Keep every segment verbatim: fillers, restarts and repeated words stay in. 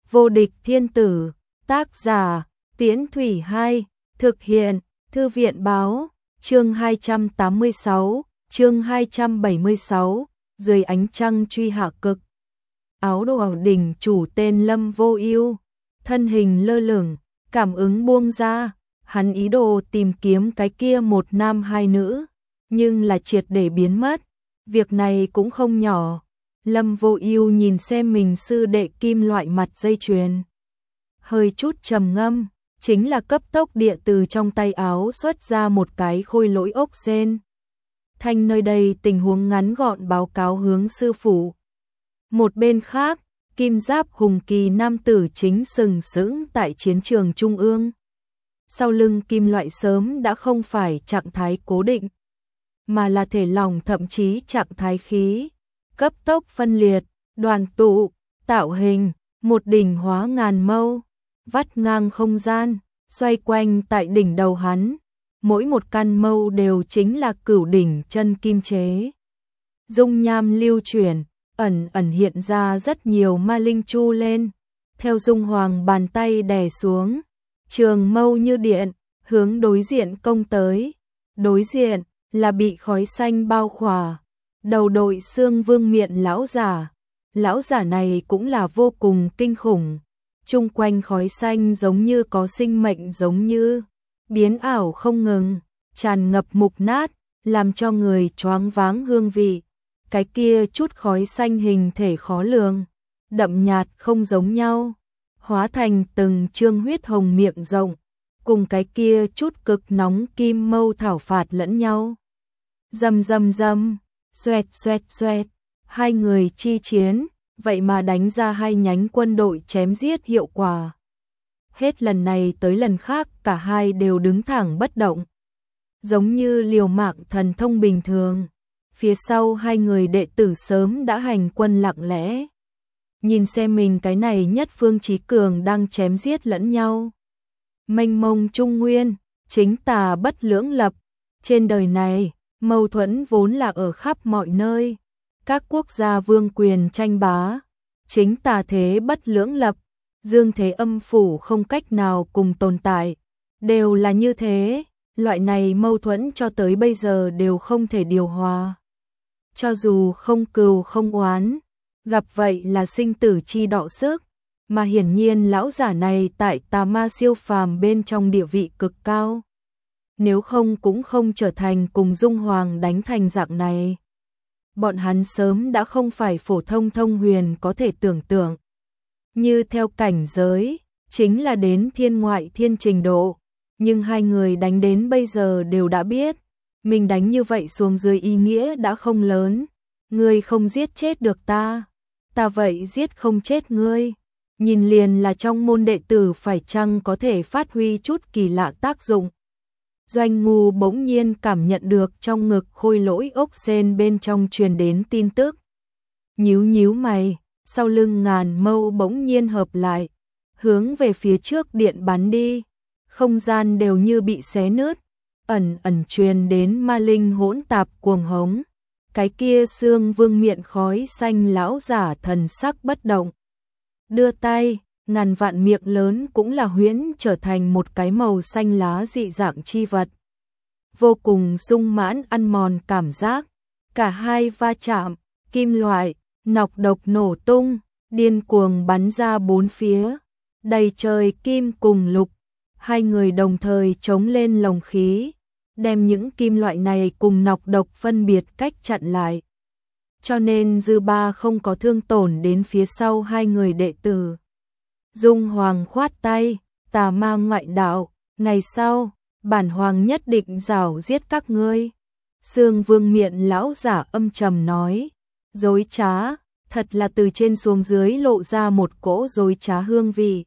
Vô địch thiên tử, tác giả, Tiễn Thủy hai, thực hiện, Thư viện báo, chương hai trăm tám mươi sáu, chương hai trăm bảy mươi sáu, dưới ánh trăng truy hạ cực. Áo đồ đỉnh chủ tên Lâm Vô Ưu, thân hình lơ lửng, cảm ứng buông ra, hắn ý đồ tìm kiếm cái kia một nam hai nữ, nhưng là triệt để biến mất, việc này cũng không nhỏ. Lâm Vô Ưu nhìn xem mình sư đệ kim loại mặt dây chuyền, hơi chút trầm ngâm, chính là cấp tốc địa từ trong tay áo xuất ra một cái khôi lỗi ốc sên. Thanh nơi đây tình huống ngắn gọn báo cáo hướng sư phụ. Một bên khác, kim giáp hùng kỳ nam tử chính sừng sững tại chiến trường trung ương. Sau lưng kim loại sớm đã không phải trạng thái cố định, mà là thể lỏng thậm chí trạng thái khí, cấp tốc phân liệt, đoàn tụ, tạo hình, một đỉnh hóa ngàn mâu, vắt ngang không gian, xoay quanh tại đỉnh đầu hắn. Mỗi một căn mâu đều chính là cửu đỉnh chân kim chế. Dung nham lưu chuyển, ẩn ẩn hiện ra rất nhiều ma linh chu lên, theo dung hoàng bàn tay đè xuống, trường mâu như điện, hướng đối diện công tới. Đối diện là bị khói xanh bao khỏa, đầu đội xương vương miện lão giả. Lão giả này cũng là vô cùng kinh khủng, chung quanh khói xanh giống như có sinh mệnh, giống như biến ảo không ngừng, tràn ngập mục nát, làm cho người choáng váng hương vị. Cái kia chút khói xanh hình thể khó lường, đậm nhạt không giống nhau, hóa thành từng trương huyết hồng miệng rộng, cùng cái kia chút cực nóng kim mâu thảo phạt lẫn nhau. Rầm rầm rầm, xoẹt xoẹt xoẹt, hai người chi chiến, vậy mà đánh ra hai nhánh quân đội chém giết hiệu quả. Hết lần này tới lần khác cả hai đều đứng thẳng bất động, giống như liều mạng thần thông bình thường. Phía sau hai người đệ tử sớm đã hành quân lặng lẽ, nhìn xem mình cái này nhất phương chí cường đang chém giết lẫn nhau. Mênh mông trung nguyên, chính tà bất lưỡng lập. Trên đời này, mâu thuẫn vốn là ở khắp mọi nơi. Các quốc gia vương quyền tranh bá, chính tà thế bất lưỡng lập, dương thế âm phủ không cách nào cùng tồn tại, đều là như thế. Loại này mâu thuẫn cho tới bây giờ đều không thể điều hòa. Cho dù không cừu không oán, gặp vậy là sinh tử chi đọ sức, mà hiển nhiên lão giả này tại tà ma siêu phàm bên trong địa vị cực cao. Nếu không cũng không trở thành cùng Dung Hoàng đánh thành dạng này. Bọn hắn sớm đã không phải phổ thông thông huyền có thể tưởng tượng. Như theo cảnh giới, chính là đến thiên ngoại thiên trình độ. Nhưng hai người đánh đến bây giờ đều đã biết, mình đánh như vậy xuống dưới ý nghĩa đã không lớn. Ngươi không giết chết được ta, ta vậy giết không chết ngươi. Nhìn liền là trong môn đệ tử phải chăng có thể phát huy chút kỳ lạ tác dụng. Doanh Ngu bỗng nhiên cảm nhận được trong ngực khôi lỗi ốc sên bên trong truyền đến tin tức. Nhíu nhíu mày, sau lưng ngàn mâu bỗng nhiên hợp lại, hướng về phía trước điện bắn đi. Không gian đều như bị xé nứt, ẩn ẩn truyền đến ma linh hỗn tạp cuồng hống. Cái kia xương vương miện khói xanh lão giả thần sắc bất động. Đưa tay, ngàn vạn miệng lớn cũng là huyễn trở thành một cái màu xanh lá dị dạng chi vật. Vô cùng sung mãn ăn mòn cảm giác. Cả hai va chạm, kim loại, nọc độc nổ tung, điên cuồng bắn ra bốn phía. Đầy trời kim cùng lục. Hai người đồng thời chống lên lồng khí, đem những kim loại này cùng nọc độc phân biệt cách chặn lại. Cho nên dư ba không có thương tổn đến phía sau hai người đệ tử. Dung Hoàng khoát tay, tà ma ngoại đạo, ngày sau, bản hoàng nhất định rảo giết các ngươi. Xương vương miện lão giả âm trầm nói, dối trá, thật là từ trên xuống dưới lộ ra một cỗ dối trá hương vị.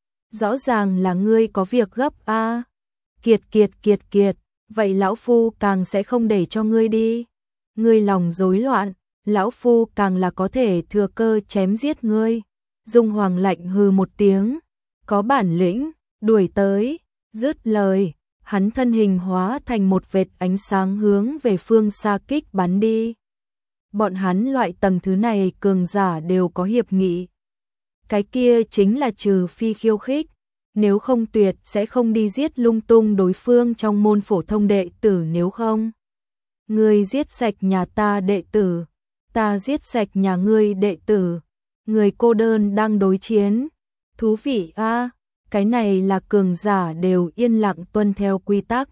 Rõ ràng là ngươi có việc gấp a. À. Kiệt kiệt kiệt kiệt, vậy lão phu càng sẽ không để cho ngươi đi. Ngươi lòng rối loạn, lão phu càng là có thể thừa cơ chém giết ngươi. Dung Hoàng lạnh hừ một tiếng, có bản lĩnh, đuổi tới. Dứt lời, hắn thân hình hóa thành một vệt ánh sáng hướng về phương xa kích bắn đi. Bọn hắn loại tầng thứ này cường giả đều có hiệp nghị. Cái kia chính là trừ phi khiêu khích, nếu không tuyệt sẽ không đi giết lung tung đối phương trong môn phổ thông đệ tử, nếu không. Ngươi giết sạch nhà ta đệ tử, ta giết sạch nhà ngươi đệ tử, người cô đơn đang đối chiến. Thú vị a, cái này là cường giả đều yên lặng tuân theo quy tắc.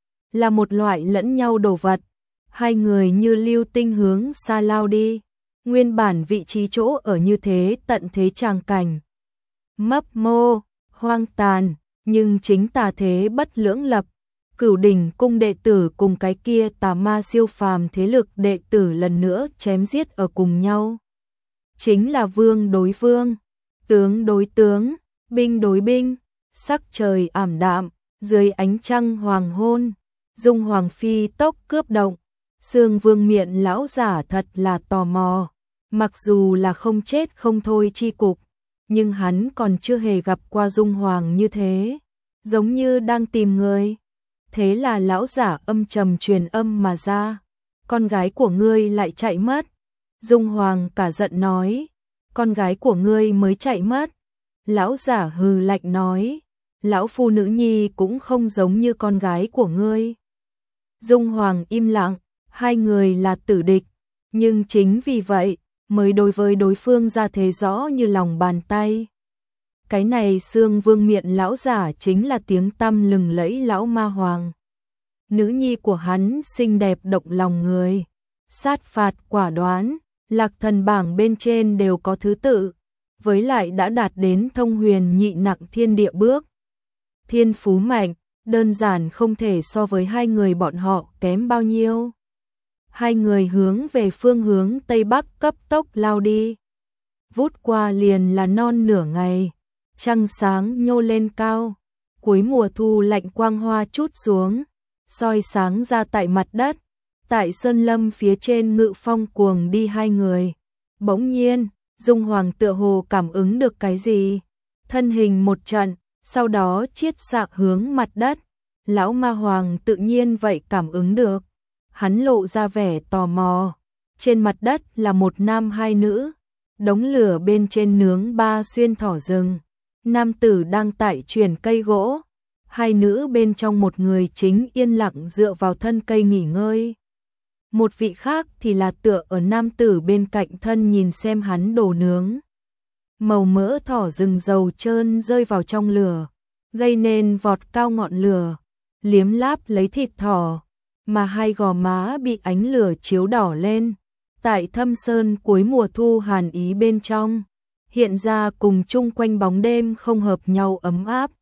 Là một loại lẫn nhau đồ vật, hai người như lưu tinh hướng xa lao đi. Nguyên bản vị trí chỗ ở như thế tận thế tràng cảnh. Mấp mô, hoang tàn, nhưng chính tà thế bất lưỡng lập. Cửu đỉnh cung đệ tử cùng cái kia tà ma siêu phàm thế lực đệ tử lần nữa chém giết ở cùng nhau. Chính là vương đối vương, tướng đối tướng, binh đối binh, sắc trời ảm đạm, dưới ánh trăng hoàng hôn, Dung Hoàng phi tốc cướp động. Sương Vương miệng lão giả thật là tò mò, mặc dù là không chết không thôi chi cục, nhưng hắn còn chưa hề gặp qua Dung Hoàng như thế, giống như đang tìm người. Thế là lão giả âm trầm truyền âm mà ra, con gái của ngươi lại chạy mất. Dung Hoàng cả giận nói, con gái của ngươi mới chạy mất. Lão giả hừ lạnh nói, lão phu nữ nhi cũng không giống như con gái của ngươi. Dung Hoàng im lặng, hai người là tử địch, nhưng chính vì vậy mới đối với đối phương ra thế rõ như lòng bàn tay. Cái này Sương Vương miệng lão giả chính là tiếng tăm lừng lẫy lão ma hoàng. Nữ nhi của hắn xinh đẹp động lòng người, sát phạt quả đoán, lạc thần bảng bên trên đều có thứ tự, với lại đã đạt đến thông huyền nhị nặng thiên địa bước. Thiên phú mạnh, đơn giản không thể so với hai người bọn họ kém bao nhiêu. Hai người hướng về phương hướng Tây Bắc cấp tốc lao đi. Vút qua liền là non nửa ngày, trăng sáng nhô lên cao, cuối mùa thu lạnh quang hoa chút xuống, soi sáng ra tại mặt đất. Tại sơn lâm phía trên ngự phong cuồng đi hai người. Bỗng nhiên, Dung Hoàng tựa hồ cảm ứng được cái gì, thân hình một trận, sau đó chiết xạ hướng mặt đất. Lão ma hoàng tự nhiên vậy cảm ứng được, hắn lộ ra vẻ tò mò. Trên mặt đất là một nam hai nữ, đống lửa bên trên nướng ba xuyên thỏ rừng. Nam tử đang tại chuyển cây gỗ, hai nữ bên trong một người chính yên lặng dựa vào thân cây nghỉ ngơi. Một vị khác thì là tựa ở nam tử bên cạnh thân nhìn xem hắn đồ nướng. Màu mỡ thỏ rừng dầu trơn rơi vào trong lửa, gây nên vọt cao ngọn lửa, liếm láp lấy thịt thỏ, mà hai gò má bị ánh lửa chiếu đỏ lên. Tại thâm sơn cuối mùa thu hàn ý bên trong, hiện ra cùng chung quanh bóng đêm không hợp nhau ấm áp.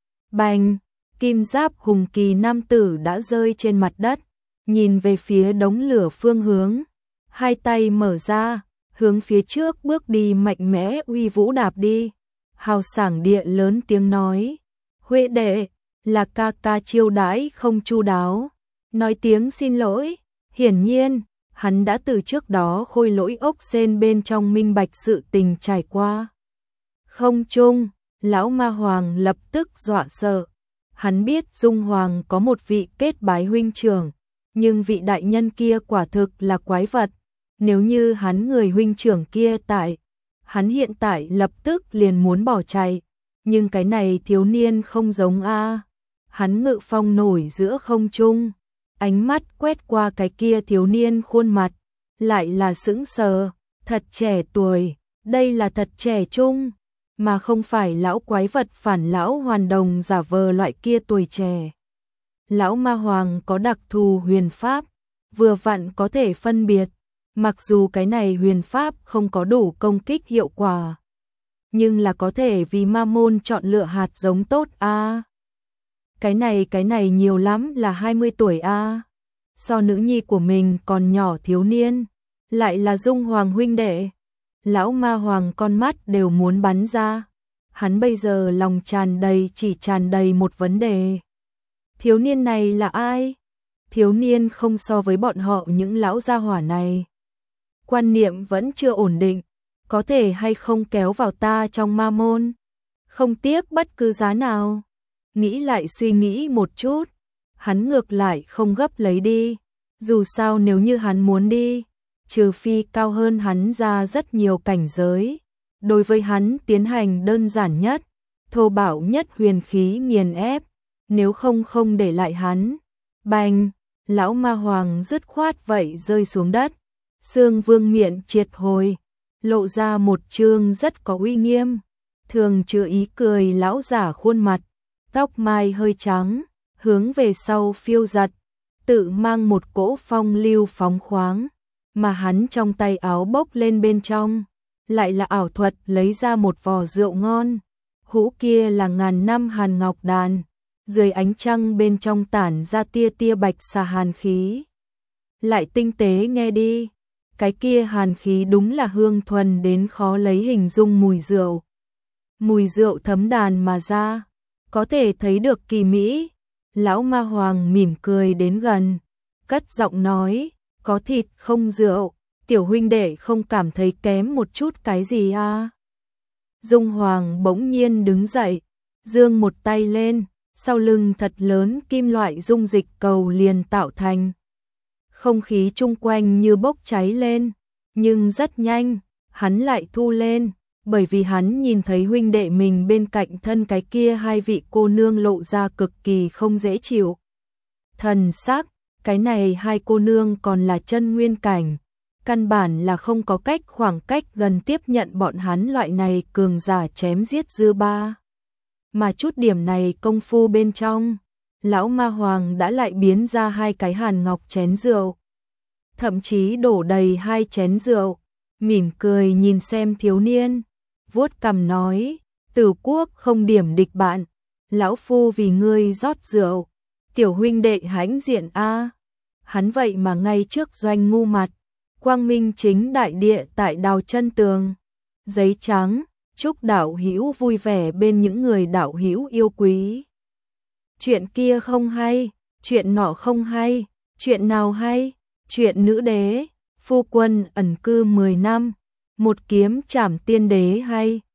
Bành, kim giáp hùng kỳ nam tử đã rơi trên mặt đất, nhìn về phía đống lửa phương hướng, hai tay mở ra, hướng phía trước bước đi mạnh mẽ uy vũ đạp đi. Hào sảng địa lớn tiếng nói, Huệ đệ, là ca ca chiêu đãi không chu đáo, nói tiếng xin lỗi. Hiển nhiên, hắn đã từ trước đó khôi lỗi ốc sên bên trong minh bạch sự tình trải qua. Không chung, lão ma hoàng lập tức dọa sợ. Hắn biết Dung Hoàng có một vị kết bái huynh trưởng, nhưng vị đại nhân kia quả thực là quái vật. Nếu như hắn người huynh trưởng kia tại, hắn hiện tại lập tức liền muốn bỏ chạy. Nhưng cái này thiếu niên không giống a. Hắn ngự phong nổi giữa không trung, ánh mắt quét qua cái kia thiếu niên khuôn mặt, lại là sững sờ, thật trẻ tuổi, đây là thật trẻ trung, mà không phải lão quái vật phản lão hoàn đồng giả vờ loại kia tuổi trẻ. Lão ma hoàng có đặc thù huyền pháp, vừa vặn có thể phân biệt, mặc dù cái này huyền pháp không có đủ công kích hiệu quả, nhưng là có thể vì ma môn chọn lựa hạt giống tốt a. À. Cái này cái này nhiều lắm là hai mươi tuổi a. À. So nữ nhi của mình còn nhỏ thiếu niên, lại là Dung Hoàng huynh đệ. Lão ma hoàng con mắt đều muốn bắn ra. Hắn bây giờ lòng tràn đầy chỉ tràn đầy một vấn đề. Thiếu niên này là ai? Thiếu niên không so với bọn họ những lão gia hỏa này. Quan niệm vẫn chưa ổn định, có thể hay không kéo vào ta trong ma môn? Không tiếc bất cứ giá nào. Nghĩ lại suy nghĩ một chút, hắn ngược lại không gấp lấy đi. Dù sao nếu như hắn muốn đi, trừ phi cao hơn hắn ra rất nhiều cảnh giới, đối với hắn tiến hành đơn giản nhất, thô bạo nhất huyền khí nghiền ép, nếu không không để lại hắn. Bành, lão ma hoàng dứt khoát vậy rơi xuống đất. Xương Vương miệng triệt hồi, lộ ra một trương rất có uy nghiêm, thường chứa ý cười lão giả khuôn mặt, tóc mai hơi trắng, hướng về sau phiêu giật, tự mang một cỗ phong lưu phóng khoáng, mà hắn trong tay áo bốc lên bên trong, lại là ảo thuật lấy ra một vò rượu ngon. Hũ kia là ngàn năm hàn ngọc đàn, dưới ánh trăng bên trong tản ra tia tia bạch xà hàn khí. Lại tinh tế nghe đi, cái kia hàn khí đúng là hương thuần đến khó lấy hình dung mùi rượu. Mùi rượu thấm đàn mà ra, có thể thấy được kỳ mỹ. Lão ma hoàng mỉm cười đến gần, cất giọng nói, có thịt không rượu, tiểu huynh đệ không cảm thấy kém một chút cái gì à? Dung Hoàng bỗng nhiên đứng dậy, giương một tay lên, sau lưng thật lớn kim loại dung dịch cầu liền tạo thành. Không khí chung quanh như bốc cháy lên, nhưng rất nhanh, hắn lại thu lên, bởi vì hắn nhìn thấy huynh đệ mình bên cạnh thân cái kia hai vị cô nương lộ ra cực kỳ không dễ chịu. Thần sắc, cái này hai cô nương còn là chân nguyên cảnh, căn bản là không có cách khoảng cách gần tiếp nhận bọn hắn loại này cường giả chém giết dư ba. Mà chút điểm này công phu bên trong, lão ma hoàng đã lại biến ra hai cái hàn ngọc chén rượu. Thậm chí đổ đầy hai chén rượu, mỉm cười nhìn xem thiếu niên, vuốt cằm nói, Tử Quốc không điểm địch bạn, lão phu vì ngươi rót rượu, tiểu huynh đệ hãnh diện a. Hắn vậy mà ngay trước doanh ngu mặt, quang minh chính đại địa tại đào chân tường, giấy trắng, chúc đạo hữu vui vẻ bên những người đạo hữu yêu quý. Chuyện kia không hay, chuyện nọ không hay, chuyện nào hay, chuyện nữ đế, phu quân ẩn cư mười năm, một kiếm trảm tiên đế hay.